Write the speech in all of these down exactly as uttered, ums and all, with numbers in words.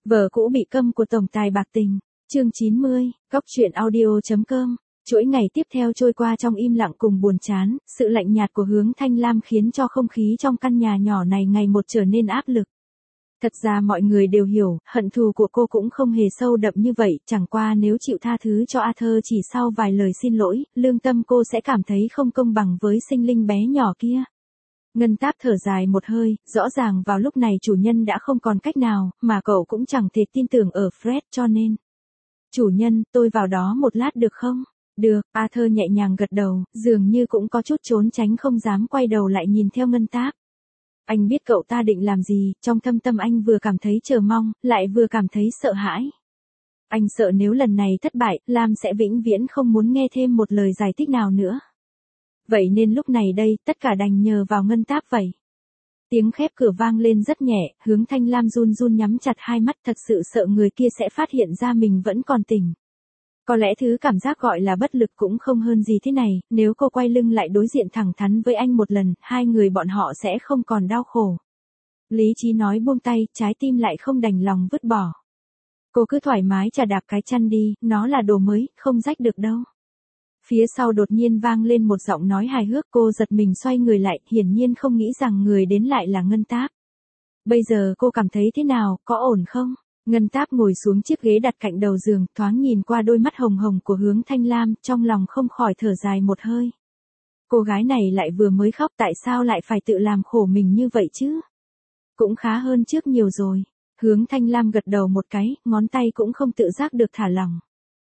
Vợ cũ bị câm của tổng tài bạc tình, chương chín mươi, góc truyện audio.com. Chuỗi ngày tiếp theo trôi qua trong im lặng cùng buồn chán, sự lạnh nhạt của Hướng Thanh Lam khiến cho không khí trong căn nhà nhỏ này ngày một trở nên áp lực. Thật ra mọi người đều hiểu, hận thù của cô cũng không hề sâu đậm như vậy, chẳng qua nếu chịu tha thứ cho Arthur chỉ sau vài lời xin lỗi, lương tâm cô sẽ cảm thấy không công bằng với sinh linh bé nhỏ kia. Ngân Táp thở dài một hơi, rõ ràng vào lúc này chủ nhân đã không còn cách nào, mà cậu cũng chẳng thể tin tưởng ở Fred cho nên. Chủ nhân, tôi vào đó một lát được không? Được, Arthur nhẹ nhàng gật đầu, dường như cũng có chút trốn tránh không dám quay đầu lại nhìn theo Ngân Táp. Anh biết cậu ta định làm gì, trong thâm tâm anh vừa cảm thấy chờ mong, lại vừa cảm thấy sợ hãi. Anh sợ nếu lần này thất bại, Lam sẽ vĩnh viễn không muốn nghe thêm một lời giải thích nào nữa. Vậy nên lúc này đây, tất cả đành nhờ vào Ngân Táp vậy. Tiếng khép cửa vang lên rất nhẹ, Hướng Thanh Lam run run nhắm chặt hai mắt, thật sự sợ người kia sẽ phát hiện ra mình vẫn còn tỉnh. Có lẽ thứ cảm giác gọi là bất lực cũng không hơn gì thế này, nếu cô quay lưng lại đối diện thẳng thắn với anh một lần, hai người bọn họ sẽ không còn đau khổ. Lý trí nói buông tay, trái tim lại không đành lòng vứt bỏ. Cô cứ thoải mái chà đạp cái chăn đi, nó là đồ mới, không rách được đâu. Phía sau đột nhiên vang lên một giọng nói hài hước, cô giật mình xoay người lại, hiển nhiên không nghĩ rằng người đến lại là Ngân Táp. Bây giờ cô cảm thấy thế nào, có ổn không? Ngân Táp ngồi xuống chiếc ghế đặt cạnh đầu giường, thoáng nhìn qua đôi mắt hồng hồng của Hướng Thanh Lam, trong lòng không khỏi thở dài một hơi. Cô gái này lại vừa mới khóc, tại sao lại phải tự làm khổ mình như vậy chứ? Cũng khá hơn trước nhiều rồi. Hướng Thanh Lam gật đầu một cái, ngón tay cũng không tự giác được thả lỏng.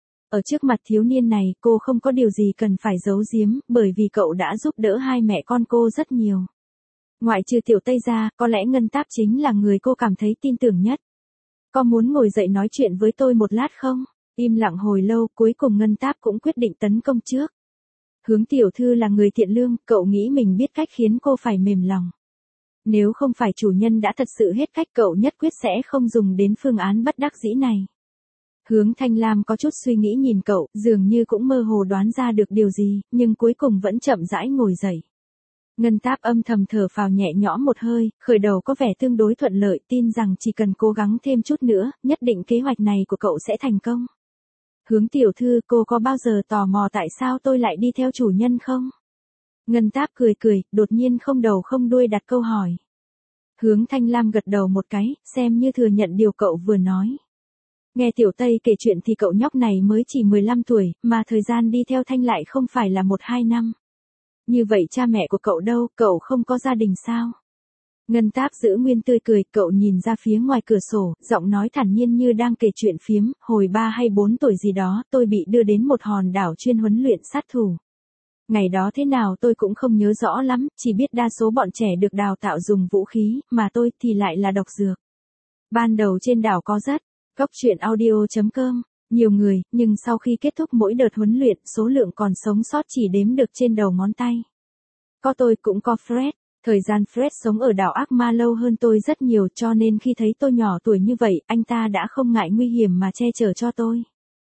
Ở trước mặt thiếu niên này, cô không có điều gì cần phải giấu giếm, bởi vì cậu đã giúp đỡ hai mẹ con cô rất nhiều. Ngoại trừ Tiểu Tây ra, có lẽ Ngân Táp chính là người cô cảm thấy tin tưởng nhất. Có muốn ngồi dậy nói chuyện với tôi một lát không? Im lặng hồi lâu, cuối cùng Ngân Táp cũng quyết định tấn công trước. Hướng tiểu thư là người thiện lương, cậu nghĩ mình biết cách khiến cô phải mềm lòng. Nếu không phải chủ nhân đã thật sự hết cách, cậu nhất quyết sẽ không dùng đến phương án bất đắc dĩ này. Hướng Thanh Lam có chút suy nghĩ nhìn cậu, dường như cũng mơ hồ đoán ra được điều gì, nhưng cuối cùng vẫn chậm rãi ngồi dậy. Ngân Táp âm thầm thở phào nhẹ nhõm một hơi, khởi đầu có vẻ tương đối thuận lợi, tin rằng chỉ cần cố gắng thêm chút nữa, nhất định kế hoạch này của cậu sẽ thành công. Hướng tiểu thư, cô có bao giờ tò mò tại sao tôi lại đi theo chủ nhân không? Ngân Táp cười cười, đột nhiên không đầu không đuôi đặt câu hỏi. Hướng Thanh Lam gật đầu một cái, xem như thừa nhận điều cậu vừa nói. Nghe Tiểu Tây kể chuyện thì cậu nhóc này mới chỉ mười lăm tuổi, mà thời gian đi theo Thanh lại không phải là một hai năm. Như vậy cha mẹ của cậu đâu, cậu không có gia đình sao? Ngân Táp giữ nguyên tươi cười, cậu nhìn ra phía ngoài cửa sổ, giọng nói thản nhiên như đang kể chuyện phiếm, hồi ba hay bốn tuổi gì đó, tôi bị đưa đến một hòn đảo chuyên huấn luyện sát thủ. Ngày đó thế nào tôi cũng không nhớ rõ lắm, chỉ biết đa số bọn trẻ được đào tạo dùng vũ khí, mà tôi thì lại là độc dược. Ban đầu trên đảo có rất, góc truyện audio.com, nhiều người, nhưng sau khi kết thúc mỗi đợt huấn luyện, số lượng còn sống sót chỉ đếm được trên đầu ngón tay. Có tôi cũng có Fred, thời gian Fred sống ở đảo ác ma lâu hơn tôi rất nhiều, cho nên khi thấy tôi nhỏ tuổi như vậy, anh ta đã không ngại nguy hiểm mà che chở cho tôi.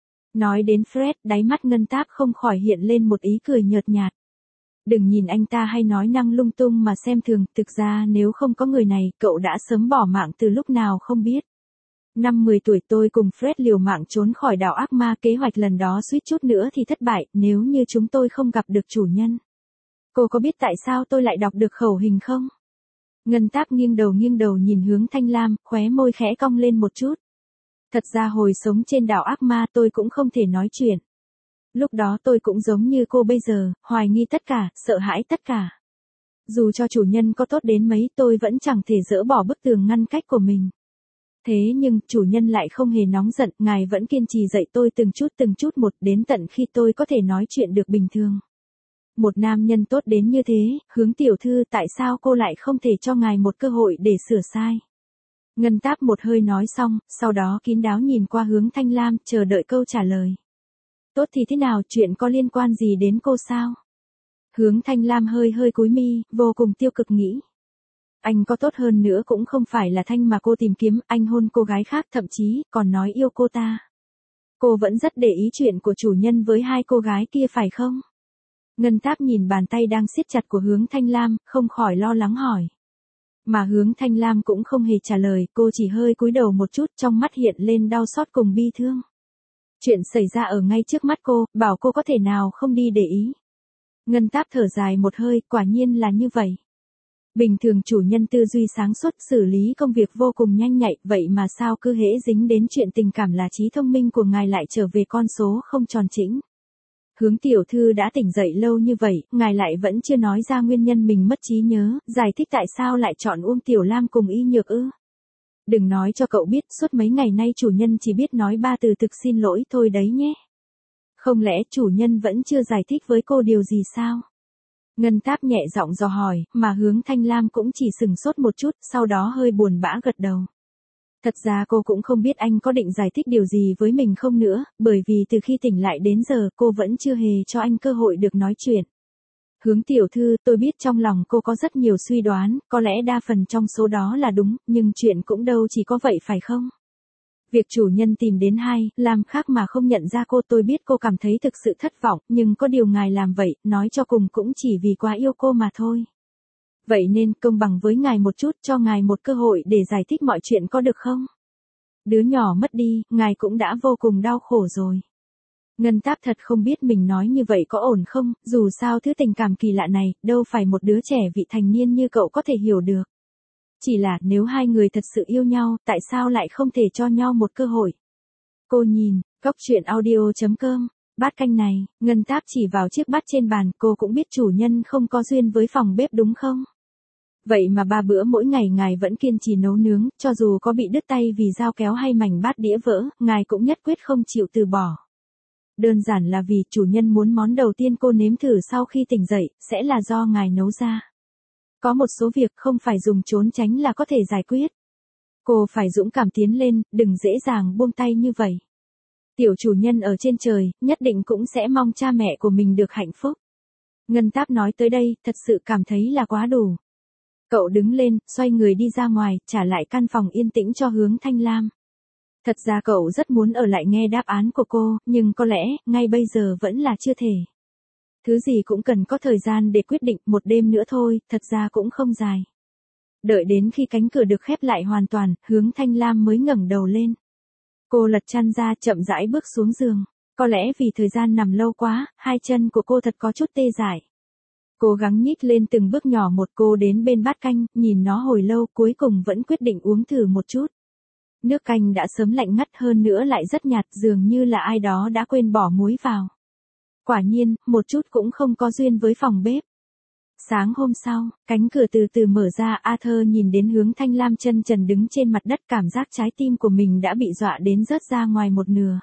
Nói đến Fred, đáy mắt Ngân Táp không khỏi hiện lên một ý cười nhợt nhạt. Đừng nhìn anh ta hay nói năng lung tung mà xem thường, thực ra nếu không có người này, cậu đã sớm bỏ mạng từ lúc nào không biết. Năm mười tuổi tôi cùng Fred liều mạng trốn khỏi đảo ác ma, kế hoạch lần đó suýt chút nữa thì thất bại, nếu như chúng tôi không gặp được chủ nhân. Cô có biết tại sao tôi lại đọc được khẩu hình không? Ngân Táp nghiêng đầu nghiêng đầu nhìn Hướng Thanh Lam, khóe môi khẽ cong lên một chút. Thật ra hồi sống trên đảo ác ma tôi cũng không thể nói chuyện. Lúc đó tôi cũng giống như cô bây giờ, hoài nghi tất cả, sợ hãi tất cả. Dù cho chủ nhân có tốt đến mấy, tôi vẫn chẳng thể dỡ bỏ bức tường ngăn cách của mình. Thế nhưng, chủ nhân lại không hề nóng giận, ngài vẫn kiên trì dạy tôi từng chút từng chút một, đến tận khi tôi có thể nói chuyện được bình thường. Một nam nhân tốt đến như thế, Hướng tiểu thư, tại sao cô lại không thể cho ngài một cơ hội để sửa sai? Ngân Táp một hơi nói xong, sau đó kín đáo nhìn qua Hướng Thanh Lam, chờ đợi câu trả lời. Tốt thì thế nào, chuyện có liên quan gì đến cô sao? Hướng Thanh Lam hơi hơi cúi mi, vô cùng tiêu cực nghĩ. Anh có tốt hơn nữa cũng không phải là Thanh mà cô tìm kiếm, anh hôn cô gái khác, thậm chí còn nói yêu cô ta. Cô vẫn rất để ý chuyện của chủ nhân với hai cô gái kia phải không? Ngân Táp nhìn bàn tay đang siết chặt của Hướng Thanh Lam, không khỏi lo lắng hỏi. Mà Hướng Thanh Lam cũng không hề trả lời, cô chỉ hơi cúi đầu một chút, trong mắt hiện lên đau xót cùng bi thương. Chuyện xảy ra ở ngay trước mắt cô, bảo cô có thể nào không đi để ý. Ngân Táp thở dài một hơi, quả nhiên là như vậy. Bình thường chủ nhân tư duy sáng suốt, xử lý công việc vô cùng nhanh nhạy, vậy mà sao cứ hễ dính đến chuyện tình cảm là trí thông minh của ngài lại trở về con số không tròn chỉnh. Hướng tiểu thư đã tỉnh dậy lâu như vậy, ngài lại vẫn chưa nói ra nguyên nhân mình mất trí nhớ, giải thích tại sao lại chọn Uông Tiểu Lam cùng Y Nhược ư. Đừng nói cho cậu biết, suốt mấy ngày nay chủ nhân chỉ biết nói ba từ thực xin lỗi thôi đấy nhé. Không lẽ chủ nhân vẫn chưa giải thích với cô điều gì sao? Ngân Táp nhẹ giọng dò hỏi, mà Hướng Thanh Lam cũng chỉ sừng sốt một chút, sau đó hơi buồn bã gật đầu. Thật ra cô cũng không biết anh có định giải thích điều gì với mình không nữa, bởi vì từ khi tỉnh lại đến giờ cô vẫn chưa hề cho anh cơ hội được nói chuyện. Hướng tiểu thư, tôi biết trong lòng cô có rất nhiều suy đoán, có lẽ đa phần trong số đó là đúng, nhưng chuyện cũng đâu chỉ có vậy phải không? Việc chủ nhân tìm đến hai, làm khác mà không nhận ra cô, tôi biết cô cảm thấy thực sự thất vọng, nhưng có điều ngài làm vậy, nói cho cùng cũng chỉ vì quá yêu cô mà thôi. Vậy nên công bằng với ngài một chút, cho ngài một cơ hội để giải thích mọi chuyện có được không? Đứa nhỏ mất đi, ngài cũng đã vô cùng đau khổ rồi. Ngân Táp thật không biết mình nói như vậy có ổn không, dù sao thứ tình cảm kỳ lạ này, đâu phải một đứa trẻ vị thành niên như cậu có thể hiểu được. Chỉ là nếu hai người thật sự yêu nhau, tại sao lại không thể cho nhau một cơ hội? Cô nhìn, góc truyện audio chấm com, bát canh này, Ngân Táp chỉ vào chiếc bát trên bàn, cô cũng biết chủ nhân không có duyên với phòng bếp đúng không? Vậy mà ba bữa mỗi ngày ngài vẫn kiên trì nấu nướng, cho dù có bị đứt tay vì dao kéo hay mảnh bát đĩa vỡ, ngài cũng nhất quyết không chịu từ bỏ. Đơn giản là vì chủ nhân muốn món đầu tiên cô nếm thử sau khi tỉnh dậy, sẽ là do ngài nấu ra. Có một số việc không phải dùng trốn tránh là có thể giải quyết. Cô phải dũng cảm tiến lên, đừng dễ dàng buông tay như vậy. Tiểu chủ nhân ở trên trời, nhất định cũng sẽ mong cha mẹ của mình được hạnh phúc. Ngân Táp nói tới đây, thật sự cảm thấy là quá đủ. Cậu đứng lên, xoay người đi ra ngoài, trả lại căn phòng yên tĩnh cho Hướng Thanh Lam. Thật ra cậu rất muốn ở lại nghe đáp án của cô, nhưng có lẽ, ngay bây giờ vẫn là chưa thể. Thứ gì cũng cần có thời gian để quyết định, một đêm nữa thôi, thật ra cũng không dài. Đợi đến khi cánh cửa được khép lại hoàn toàn, Hướng Thanh Lam mới ngẩng đầu lên. Cô lật chăn ra, chậm rãi bước xuống giường. Có lẽ vì thời gian nằm lâu quá, hai chân của cô thật có chút tê dại. Cố gắng nhích lên từng bước nhỏ một, cô đến bên bát canh, nhìn nó hồi lâu, cuối cùng vẫn quyết định uống thử một chút. Nước canh đã sớm lạnh ngắt, hơn nữa lại rất nhạt, dường như là ai đó đã quên bỏ muối vào. Quả nhiên, một chút cũng không có duyên với phòng bếp. Sáng hôm sau, cánh cửa từ từ mở ra, Arthur nhìn đến Hướng Thanh Lam chân trần đứng trên mặt đất, cảm giác trái tim của mình đã bị dọa đến rớt ra ngoài một nửa.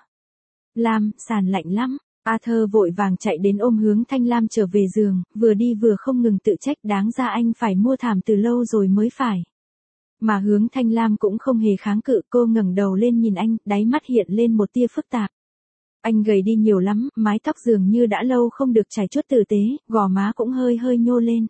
Lam, sàn lạnh lắm. Arthur vội vàng chạy đến ôm Hướng Thanh Lam trở về giường, vừa đi vừa không ngừng tự trách, đáng ra anh phải mua thảm từ lâu rồi mới phải. Mà Hướng Thanh Lam cũng không hề kháng cự, cô ngẩng đầu lên nhìn anh, đáy mắt hiện lên một tia phức tạp. Anh gầy đi nhiều lắm, mái tóc dường như đã lâu không được chải chuốt tử tế, gò má cũng hơi hơi nhô lên.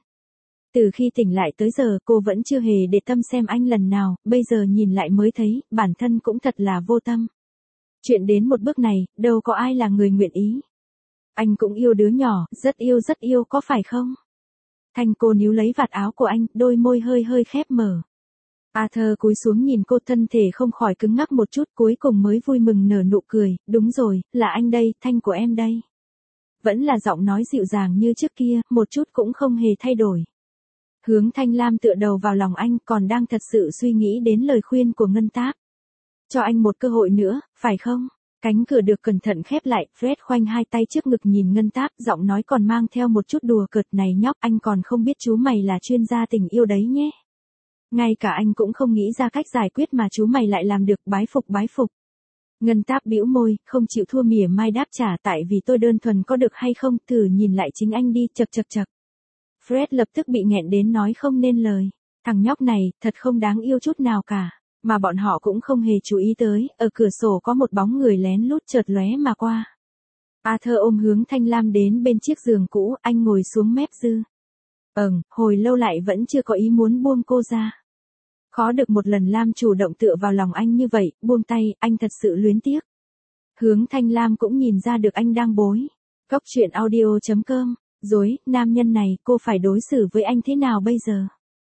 Từ khi tỉnh lại tới giờ cô vẫn chưa hề để tâm xem anh lần nào, bây giờ nhìn lại mới thấy, bản thân cũng thật là vô tâm. Chuyện đến một bước này, đâu có ai là người nguyện ý. Anh cũng yêu đứa nhỏ, rất yêu rất yêu có phải không? Thanh cô níu lấy vạt áo của anh, đôi môi hơi hơi khép mở. Arthur cúi xuống nhìn cô, thân thể không khỏi cứng ngắc một chút, cuối cùng mới vui mừng nở nụ cười, đúng rồi, là anh đây, Thanh của em đây. Vẫn là giọng nói dịu dàng như trước kia, một chút cũng không hề thay đổi. Hướng Thanh Lam tựa đầu vào lòng anh, còn đang thật sự suy nghĩ đến lời khuyên của Ngân Táp. Cho anh một cơ hội nữa, phải không? Cánh cửa được cẩn thận khép lại, Fred khoanh hai tay trước ngực nhìn Ngân Táp, giọng nói còn mang theo một chút đùa cợt, này nhóc, anh còn không biết chú mày là chuyên gia tình yêu đấy nhé. Ngay cả anh cũng không nghĩ ra cách giải quyết mà chú mày lại làm được, bái phục bái phục. Ngân Táp bĩu môi, không chịu thua mỉa mai đáp trả, tại vì tôi đơn thuần có được hay không, thử nhìn lại chính anh đi, chật chật chật. Fred lập tức bị nghẹn đến nói không nên lời. Thằng nhóc này, thật không đáng yêu chút nào cả. Mà bọn họ cũng không hề chú ý tới, ở cửa sổ có một bóng người lén lút chợt lóe mà qua. Arthur ôm Hướng Thanh Lam đến bên chiếc giường cũ, anh ngồi xuống mép dư. Ừm, hồi lâu lại vẫn chưa có ý muốn buông cô ra. Khó được một lần Lam chủ động tựa vào lòng anh như vậy, buông tay, anh thật sự luyến tiếc. Hướng Thanh Lam cũng nhìn ra được anh đang bối. Góc truyện audio chấm com, dối, nam nhân này, cô phải đối xử với anh thế nào bây giờ?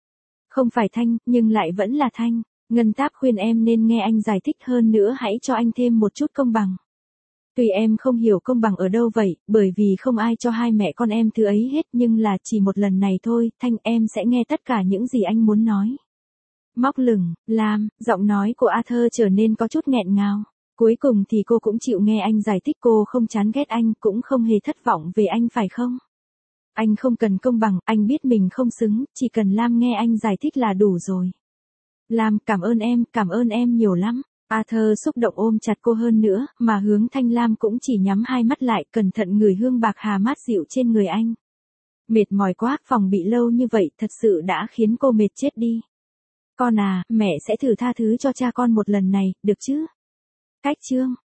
Không phải Thanh, nhưng lại vẫn là Thanh. Ngân Táp khuyên em nên nghe anh giải thích, hơn nữa hãy cho anh thêm một chút công bằng. Tuy em không hiểu công bằng ở đâu vậy, bởi vì không ai cho hai mẹ con em thứ ấy hết, nhưng là chỉ một lần này thôi, Thanh, em sẽ nghe tất cả những gì anh muốn nói. Móc lửng, Lam, giọng nói của Arthur trở nên có chút nghẹn ngào. Cuối cùng thì cô cũng chịu nghe anh giải thích, cô không chán ghét anh, cũng không hề thất vọng về anh phải không? Anh không cần công bằng, anh biết mình không xứng, chỉ cần Lam nghe anh giải thích là đủ rồi. Lam, cảm ơn em, cảm ơn em nhiều lắm. Arthur xúc động ôm chặt cô hơn nữa, mà Hướng Thanh Lam cũng chỉ nhắm hai mắt lại, cẩn thận ngửi hương bạc hà mát dịu trên người anh. Mệt mỏi quá, phòng bị lâu như vậy thật sự đã khiến cô mệt chết đi. Con à, mẹ sẽ thử tha thứ cho cha con một lần này, được chứ? Cách chương